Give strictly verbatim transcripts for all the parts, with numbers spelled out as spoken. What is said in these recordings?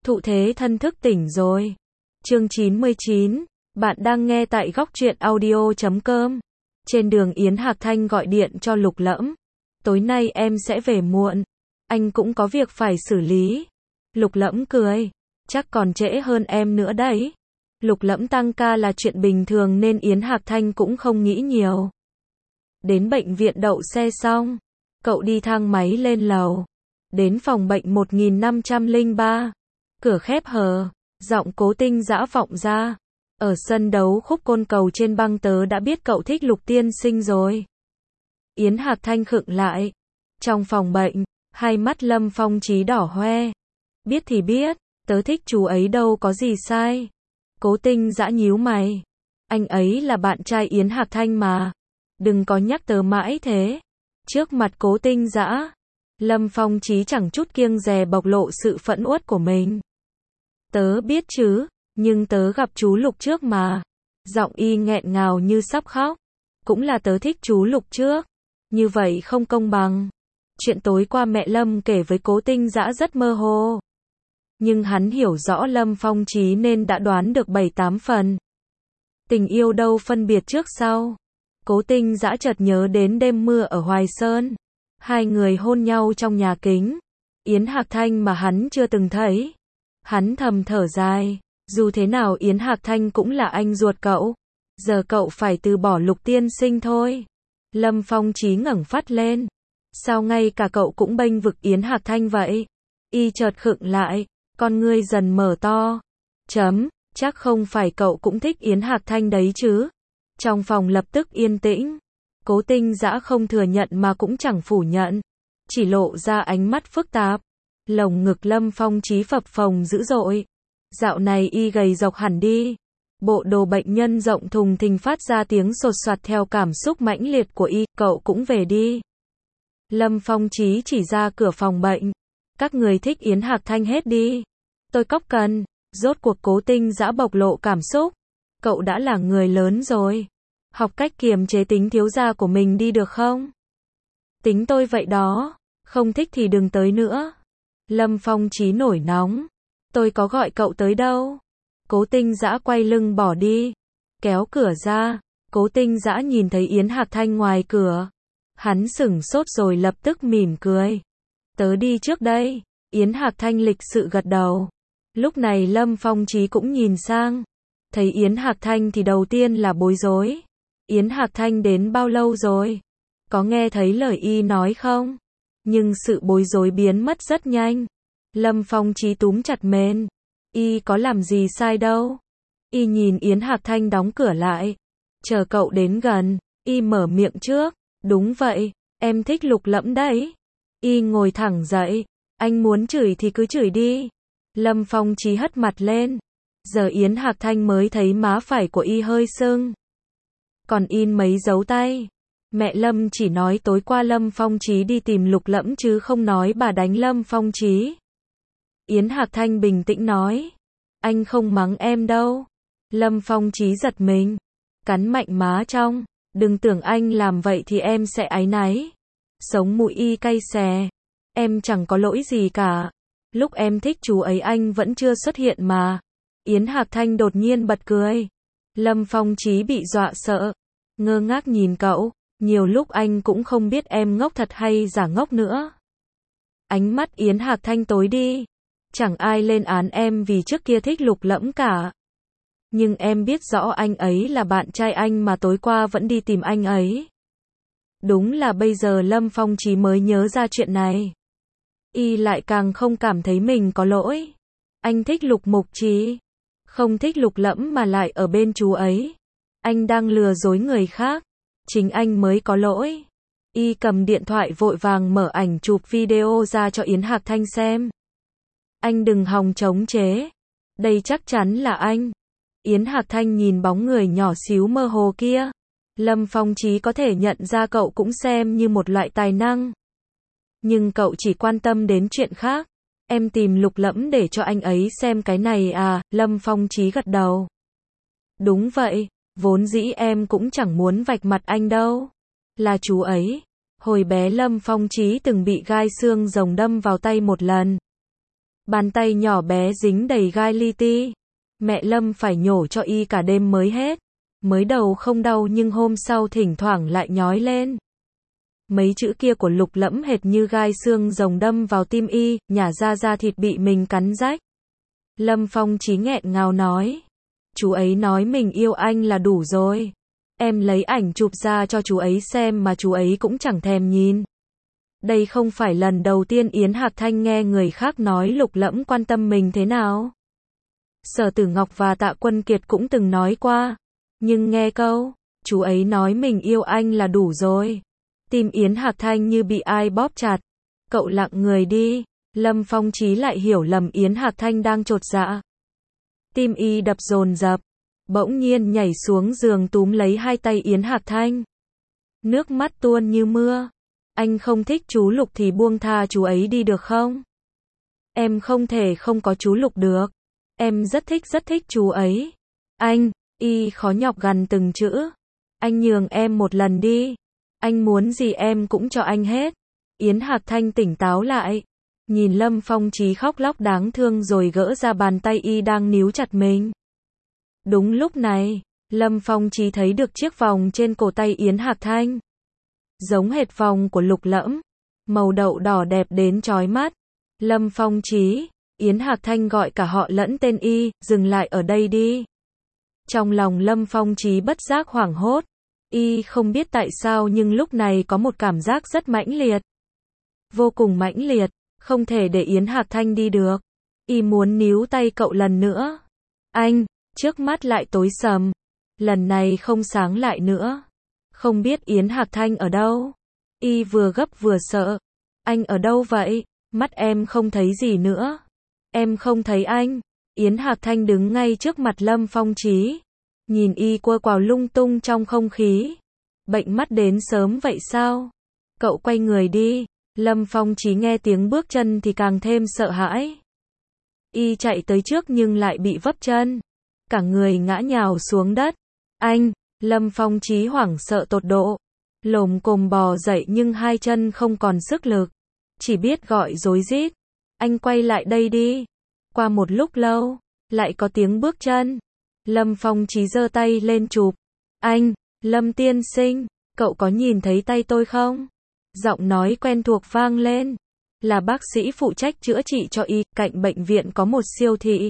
Thụ thế thân thức tỉnh rồi. Chương chín mươi chín, bạn đang nghe tại góc truyện audio chấm com. Trên đường Yến Hạc Thanh gọi điện cho Lục Lẫm. Tối nay em sẽ về muộn. Anh cũng có việc phải xử lý. Lục Lẫm cười. Chắc còn trễ hơn em nữa đấy. Lục Lẫm tăng ca là chuyện bình thường nên Yến Hạc Thanh cũng không nghĩ nhiều. Đến bệnh viện đậu xe xong, cậu đi thang máy lên lầu. Đến phòng bệnh một nghìn năm trăm lẻ ba. Cửa khép hờ, giọng Cố Tinh Dã vọng ra. Ở sân đấu khúc côn cầu trên băng tớ đã biết cậu thích Lục tiên sinh rồi. Yến Hạc Thanh khựng lại. Trong phòng bệnh, hai mắt Lâm Phong Chí đỏ hoe. Biết thì biết, tớ thích chú ấy đâu có gì sai. Cố Tinh Dã nhíu mày. Anh ấy là bạn trai Yến Hạc Thanh mà. Đừng có nhắc tớ mãi thế. Trước mặt Cố Tinh Dã, Lâm Phong Chí chẳng chút kiêng dè bộc lộ sự phẫn uất của mình. Tớ biết chứ, nhưng tớ gặp chú Lục trước mà. Giọng y nghẹn ngào như sắp khóc. Cũng là tớ thích chú Lục trước. Như vậy không công bằng. Chuyện tối qua mẹ Lâm kể với Cố Tinh Dã rất mơ hồ. Nhưng hắn hiểu rõ Lâm Phong Chí nên đã đoán được bảy tám phần. Tình yêu đâu phân biệt trước sau. Cố Tinh Dã chợt nhớ đến đêm mưa ở Hoài Sơn. Hai người hôn nhau trong nhà kính. Yến Hạc Thanh mà hắn chưa từng thấy. Hắn thầm thở dài. Dù thế nào Yến Hạc Thanh cũng là anh ruột cậu. Giờ cậu phải từ bỏ Lục tiên sinh thôi. Lâm Phong Chí ngẩng phát lên. Sao ngay cả cậu cũng bênh vực Yến Hạc Thanh vậy? Y chợt khựng lại. Con ngươi dần mở to. Chấm, chắc không phải cậu cũng thích Yến Hạc Thanh đấy chứ? Trong phòng lập tức yên tĩnh. Cố Tinh Dã không thừa nhận mà cũng chẳng phủ nhận. Chỉ lộ ra ánh mắt phức tạp. Lồng ngực Lâm Phong Chí phập phồng dữ dội. Dạo này y gầy rộc hẳn đi. Bộ đồ bệnh nhân rộng thùng thình phát ra tiếng sột soạt theo cảm xúc mãnh liệt của y. Cậu cũng về đi. Lâm Phong Chí chỉ ra cửa phòng bệnh. Các người thích Yến Hạc Thanh hết đi. Tôi cóc cần. Rốt cuộc Cố Tinh Dã bộc lộ cảm xúc. Cậu đã là người lớn rồi. Học cách kiềm chế tính thiếu gia của mình đi được không? Tính tôi vậy đó. Không thích thì đừng tới nữa. Lâm Phong Chí nổi nóng. Tôi có gọi cậu tới đâu. Cố Tinh Dã quay lưng bỏ đi. Kéo cửa ra. Cố Tinh Dã nhìn thấy Yến Hạc Thanh ngoài cửa. Hắn sửng sốt rồi lập tức mỉm cười. Tớ đi trước đây. Yến Hạc Thanh lịch sự gật đầu. Lúc này Lâm Phong Chí cũng nhìn sang. Thấy Yến Hạc Thanh thì đầu tiên là bối rối. Yến Hạc Thanh đến bao lâu rồi? Có nghe thấy lời y nói không? Nhưng sự bối rối biến mất rất nhanh. Lâm Phong Chí túm chặt mền. Y có làm gì sai đâu. Y nhìn Yến Hạc Thanh đóng cửa lại. Chờ cậu đến gần. Y mở miệng trước. Đúng vậy, em thích Lục Lẫm đấy. Y ngồi thẳng dậy. Anh muốn chửi thì cứ chửi đi. Lâm Phong Chí hất mặt lên. Giờ Yến Hạc Thanh mới thấy má phải của y hơi sưng. Còn in mấy dấu tay. Mẹ Lâm chỉ nói tối qua Lâm Phong Chí đi tìm Lục Lẫm chứ không nói bà đánh Lâm Phong Chí. Yến Hạc Thanh bình tĩnh nói. Anh không mắng em đâu. Lâm Phong Chí giật mình. Cắn mạnh má trong. Đừng tưởng anh làm vậy thì em sẽ áy náy. Sống mũi y cay xè. Em chẳng có lỗi gì cả. Lúc em thích chú ấy anh vẫn chưa xuất hiện mà. Yến Hạc Thanh đột nhiên bật cười. Lâm Phong Chí bị dọa sợ. Ngơ ngác nhìn cậu. Nhiều lúc anh cũng không biết em ngốc thật hay giả ngốc nữa. Ánh mắt Yến Hạc Thanh tối đi. Chẳng ai lên án em vì trước kia thích Lục Lẫm cả. Nhưng em biết rõ anh ấy là bạn trai anh mà tối qua vẫn đi tìm anh ấy. Đúng là bây giờ Lâm Phong Chí mới nhớ ra chuyện này. Y lại càng không cảm thấy mình có lỗi. Anh thích Lục Mục Chí. Không thích Lục Lẫm mà lại ở bên chú ấy. Anh đang lừa dối người khác. Chính anh mới có lỗi. Y cầm điện thoại vội vàng mở ảnh chụp video ra cho Yến Hạc Thanh xem. Anh đừng hòng chống chế. Đây chắc chắn là anh. Yến Hạc Thanh nhìn bóng người nhỏ xíu mơ hồ kia. Lâm Phong Chí có thể nhận ra cậu cũng xem như một loại tài năng. Nhưng cậu chỉ quan tâm đến chuyện khác. Em tìm Lục Lẫm để cho anh ấy xem cái này à? Lâm Phong Chí gật đầu. Đúng vậy, vốn dĩ em cũng chẳng muốn vạch mặt anh đâu. Là chú ấy. Hồi bé Lâm Phong Chí từng bị gai xương rồng đâm vào tay một lần. Bàn tay nhỏ bé dính đầy gai li ti. Mẹ Lâm phải nhổ cho y cả đêm mới hết. Mới đầu không đau nhưng hôm sau thỉnh thoảng lại nhói lên. Mấy chữ kia của Lục Lẫm hệt như gai xương rồng đâm vào tim y, nhả ra da thịt bị mình cắn rách. Lâm Phong Chí nghẹn ngào nói. Chú ấy nói mình yêu anh là đủ rồi. Em lấy ảnh chụp ra cho chú ấy xem mà chú ấy cũng chẳng thèm nhìn. Đây không phải lần đầu tiên Yến Hạc Thanh nghe người khác nói Lục Lẫm quan tâm mình thế nào. Sở Tử Ngọc và Tạ Quân Kiệt cũng từng nói qua. Nhưng nghe câu, chú ấy nói mình yêu anh là đủ rồi. Tim Yến Hạc Thanh như bị ai bóp chặt. Cậu lặng người đi. Lâm Phong Chí lại hiểu lầm Yến Hạc Thanh đang chột dạ. Tim y đập dồn dập. Bỗng nhiên nhảy xuống giường túm lấy hai tay Yến Hạc Thanh. Nước mắt tuôn như mưa. Anh không thích chú Lục thì buông tha chú ấy đi được không? Em không thể không có chú Lục được. Em rất thích rất thích chú ấy. Anh, y khó nhọc gằn từng chữ. Anh nhường em một lần đi. Anh muốn gì em cũng cho anh hết. Yến Hạc Thanh tỉnh táo lại. Nhìn Lâm Phong Chí khóc lóc đáng thương rồi gỡ ra bàn tay y đang níu chặt mình. Đúng lúc này, Lâm Phong Chí thấy được chiếc vòng trên cổ tay Yến Hạc Thanh. Giống hệt vòng của Lục Lẫm. Màu đậu đỏ đẹp đến chói mắt. Lâm Phong Chí, Yến Hạc Thanh gọi cả họ lẫn tên y, dừng lại ở đây đi. Trong lòng Lâm Phong Chí bất giác hoảng hốt. Y không biết tại sao nhưng lúc này có một cảm giác rất mãnh liệt. Vô cùng mãnh liệt, không thể để Yến Hạc Thanh đi được. Y muốn níu tay cậu lần nữa. Anh, trước mắt lại tối sầm. Lần này không sáng lại nữa. Không biết Yến Hạc Thanh ở đâu. Y vừa gấp vừa sợ. Anh ở đâu vậy? Mắt em không thấy gì nữa. Em không thấy anh. Yến Hạc Thanh đứng ngay trước mặt Lâm Phong Chí. Nhìn y quơ quào lung tung trong không khí. Bệnh mắt đến sớm vậy sao? Cậu quay người đi. Lâm Phong Chí nghe tiếng bước chân thì càng thêm sợ hãi. Y chạy tới trước nhưng lại bị vấp chân. Cả người ngã nhào xuống đất. Anh, Lâm Phong Chí hoảng sợ tột độ. Lồm cồm bò dậy nhưng hai chân không còn sức lực. Chỉ biết gọi rối rít. Anh quay lại đây đi. Qua một lúc lâu, lại có tiếng bước chân. Lâm Phong Chí giơ tay lên chụp. Anh, Lâm tiên sinh, cậu có nhìn thấy tay tôi không? Giọng nói quen thuộc vang lên. Là bác sĩ phụ trách chữa trị cho y, cạnh bệnh viện có một siêu thị.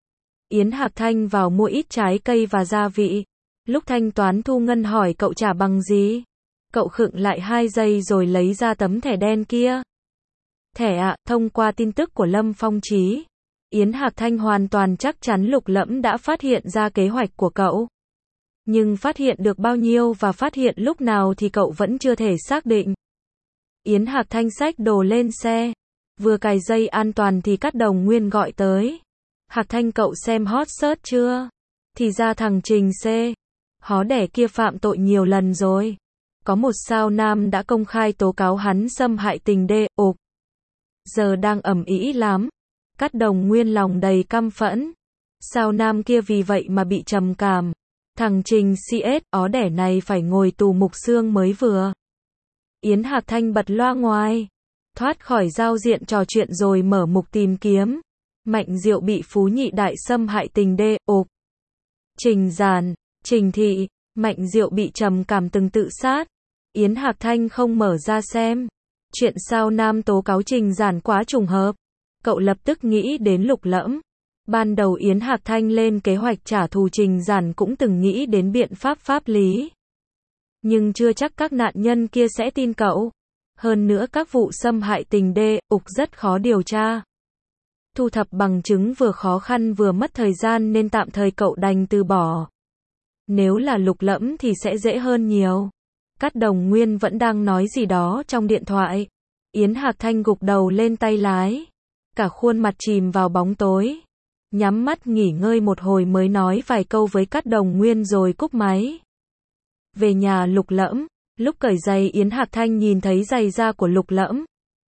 Yến Hạc Thanh vào mua ít trái cây và gia vị. Lúc thanh toán thu ngân hỏi cậu trả bằng gì? Cậu khựng lại hai giây rồi lấy ra tấm thẻ đen kia. Thẻ ạ, thông qua tin tức của Lâm Phong Chí. Yến Hạc Thanh hoàn toàn chắc chắn Lục Lẫm đã phát hiện ra kế hoạch của cậu. Nhưng phát hiện được bao nhiêu và phát hiện lúc nào thì cậu vẫn chưa thể xác định. Yến Hạc Thanh xách đồ lên xe. Vừa cài dây an toàn thì Cát Đồng Nguyên gọi tới. Hạc Thanh cậu xem hot search chưa? Thì ra thằng Trình C. Hó đẻ kia phạm tội nhiều lần rồi. Có một sao nam đã công khai tố cáo hắn xâm hại tình đê, ộp. Giờ đang ầm ĩ lắm. Cát Đồng Nguyên lòng đầy căm phẫn. Sao nam kia vì vậy mà bị trầm cảm. Thằng Trình xê ét, ó đẻ này phải ngồi tù mục xương mới vừa. Yến Hạc Thanh bật loa ngoài. Thoát khỏi giao diện trò chuyện rồi mở mục tìm kiếm. Mạnh Diệu bị Phú Nhị Đại xâm hại tình đê, ộp. Trình Giản, Trình Thị, Mạnh Diệu bị trầm cảm từng tự sát. Yến Hạc Thanh không mở ra xem. Chuyện sao nam tố cáo Trình Giản quá trùng hợp. Cậu lập tức nghĩ đến Lục Lẫm. Ban đầu Yến Hạc Thanh lên kế hoạch trả thù Trình Giản cũng từng nghĩ đến biện pháp pháp lý. Nhưng chưa chắc các nạn nhân kia sẽ tin cậu. Hơn nữa các vụ xâm hại tình đê, ục rất khó điều tra. Thu thập bằng chứng vừa khó khăn vừa mất thời gian nên tạm thời cậu đành từ bỏ. Nếu là Lục Lẫm thì sẽ dễ hơn nhiều. Cát Đồng Nguyên vẫn đang nói gì đó trong điện thoại. Yến Hạc Thanh gục đầu lên tay lái. Cả khuôn mặt chìm vào bóng tối. Nhắm mắt nghỉ ngơi một hồi mới nói vài câu với Cát Đồng Nguyên rồi cúp máy. Về nhà Lục Lẫm. Lúc cởi giày Yến Hạc Thanh nhìn thấy giày da của Lục Lẫm.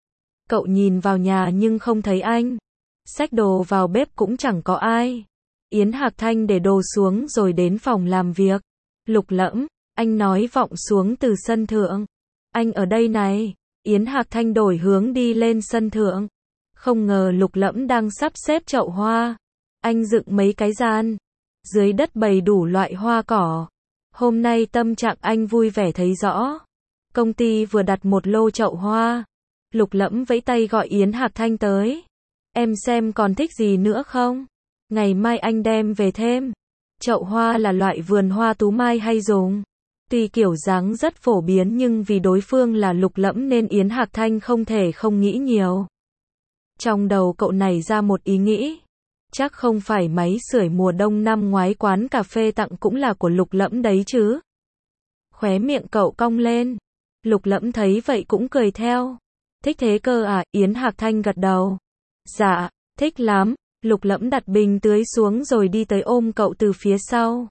Cậu nhìn vào nhà nhưng không thấy anh. Xách đồ vào bếp cũng chẳng có ai. Yến Hạc Thanh để đồ xuống rồi đến phòng làm việc. Lục Lẫm, anh nói vọng xuống từ sân thượng. Anh ở đây này. Yến Hạc Thanh đổi hướng đi lên sân thượng. Không ngờ Lục Lẫm đang sắp xếp chậu hoa. Anh dựng mấy cái gian. Dưới đất bày đủ loại hoa cỏ. Hôm nay tâm trạng anh vui vẻ thấy rõ. Công ty vừa đặt một lô chậu hoa. Lục Lẫm vẫy tay gọi Yến Hạc Thanh tới. Em xem còn thích gì nữa không? Ngày mai anh đem về thêm. Chậu hoa là loại vườn hoa tú mai hay dùng. Tuy kiểu dáng rất phổ biến nhưng vì đối phương là Lục Lẫm nên Yến Hạc Thanh không thể không nghĩ nhiều. Trong đầu cậu nảy ra một ý nghĩ. Chắc không phải máy sưởi mùa đông năm ngoái quán cà phê tặng cũng là của Lục Lẫm đấy chứ. Khóe miệng cậu cong lên. Lục Lẫm thấy vậy cũng cười theo. Thích thế cơ à? Yến Hạc Thanh gật đầu. Dạ, thích lắm. Lục Lẫm đặt bình tưới xuống rồi đi tới ôm cậu từ phía sau.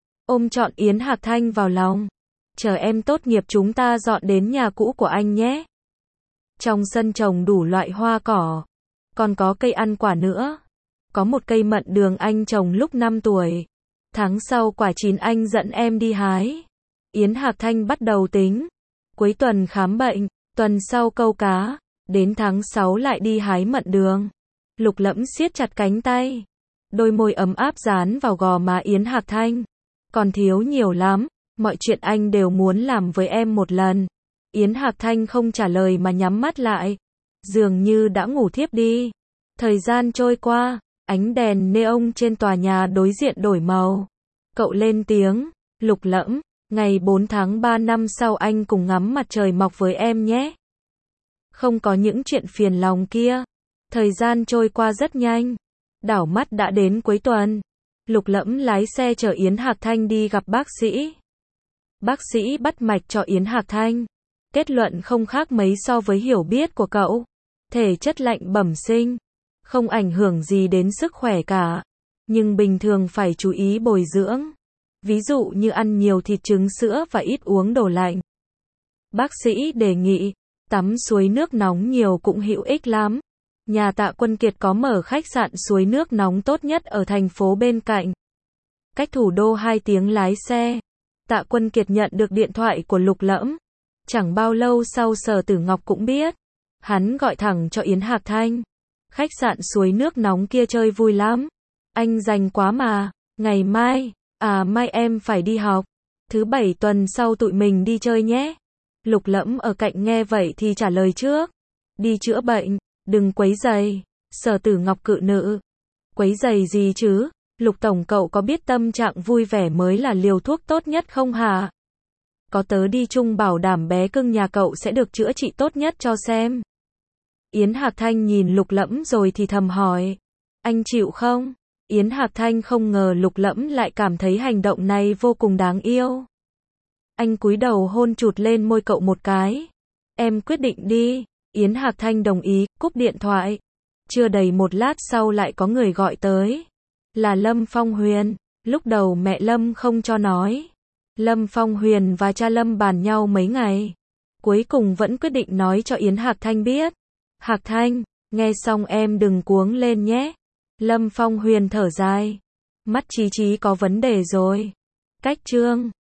Ôm trọn Yến Hạc Thanh vào lòng. Chờ em tốt nghiệp chúng ta dọn đến nhà cũ của anh nhé. Trong sân trồng đủ loại hoa cỏ. Còn có cây ăn quả nữa. Có một cây mận đường anh trồng lúc năm tuổi. Tháng sau quả chín anh dẫn em đi hái. Yến Hạc Thanh bắt đầu tính. Cuối tuần khám bệnh, tuần sau câu cá, đến tháng sáu lại đi hái mận đường. Lục Lẫm siết chặt cánh tay. Đôi môi ấm áp dán vào gò má Yến Hạc Thanh. Còn thiếu nhiều lắm, mọi chuyện anh đều muốn làm với em một lần. Yến Hạc Thanh không trả lời mà nhắm mắt lại. Dường như đã ngủ thiếp đi. Thời gian trôi qua, ánh đèn neon trên tòa nhà đối diện đổi màu. Cậu lên tiếng, Lục Lẫm, ngày bốn tháng ba năm sau anh cùng ngắm mặt trời mọc với em nhé. Không có những chuyện phiền lòng kia. Thời gian trôi qua rất nhanh. Đảo mắt đã đến cuối tuần. Lục Lẫm lái xe chở Yến Hạc Thanh đi gặp bác sĩ. Bác sĩ bắt mạch cho Yến Hạc Thanh. Kết luận không khác mấy so với hiểu biết của cậu. Thể chất lạnh bẩm sinh. Không ảnh hưởng gì đến sức khỏe cả. Nhưng bình thường phải chú ý bồi dưỡng. Ví dụ như ăn nhiều thịt trứng sữa và ít uống đồ lạnh. Bác sĩ đề nghị, tắm suối nước nóng nhiều cũng hữu ích lắm. Nhà Tạ Quân Kiệt có mở khách sạn suối nước nóng tốt nhất ở thành phố bên cạnh. Cách thủ đô hai tiếng lái xe. Tạ Quân Kiệt nhận được điện thoại của Lục Lẫm. Chẳng bao lâu sau Sở Tử Ngọc cũng biết. Hắn gọi thẳng cho Yến Hạc Thanh. Khách sạn suối nước nóng kia chơi vui lắm. Anh rành quá mà. Ngày mai, à mai em phải đi học. Thứ bảy tuần sau tụi mình đi chơi nhé. Lục Lẫm ở cạnh nghe vậy thì trả lời trước. Đi chữa bệnh, đừng quấy rầy. Sở Tử Ngọc cự nữ. Quấy rầy gì chứ? Lục tổng cậu có biết tâm trạng vui vẻ mới là liều thuốc tốt nhất không hả? Có tớ đi chung bảo đảm bé cưng nhà cậu sẽ được chữa trị tốt nhất cho xem. Yến Hạc Thanh nhìn Lục Lẫm rồi thì thầm hỏi. Anh chịu không? Yến Hạc Thanh không ngờ Lục Lẫm lại cảm thấy hành động này vô cùng đáng yêu. Anh cúi đầu hôn chụt lên môi cậu một cái. Em quyết định đi. Yến Hạc Thanh đồng ý, cúp điện thoại. Chưa đầy một lát sau lại có người gọi tới. Là Lâm Phong Huyền. Lúc đầu mẹ Lâm không cho nói. Lâm Phong Huyền và cha Lâm bàn nhau mấy ngày. Cuối cùng vẫn quyết định nói cho Yến Hạc Thanh biết. Hạc Thanh, nghe xong em đừng cuống lên nhé. Lâm Phong Huyền thở dài. Mắt Chí Chí có vấn đề rồi. Cách chương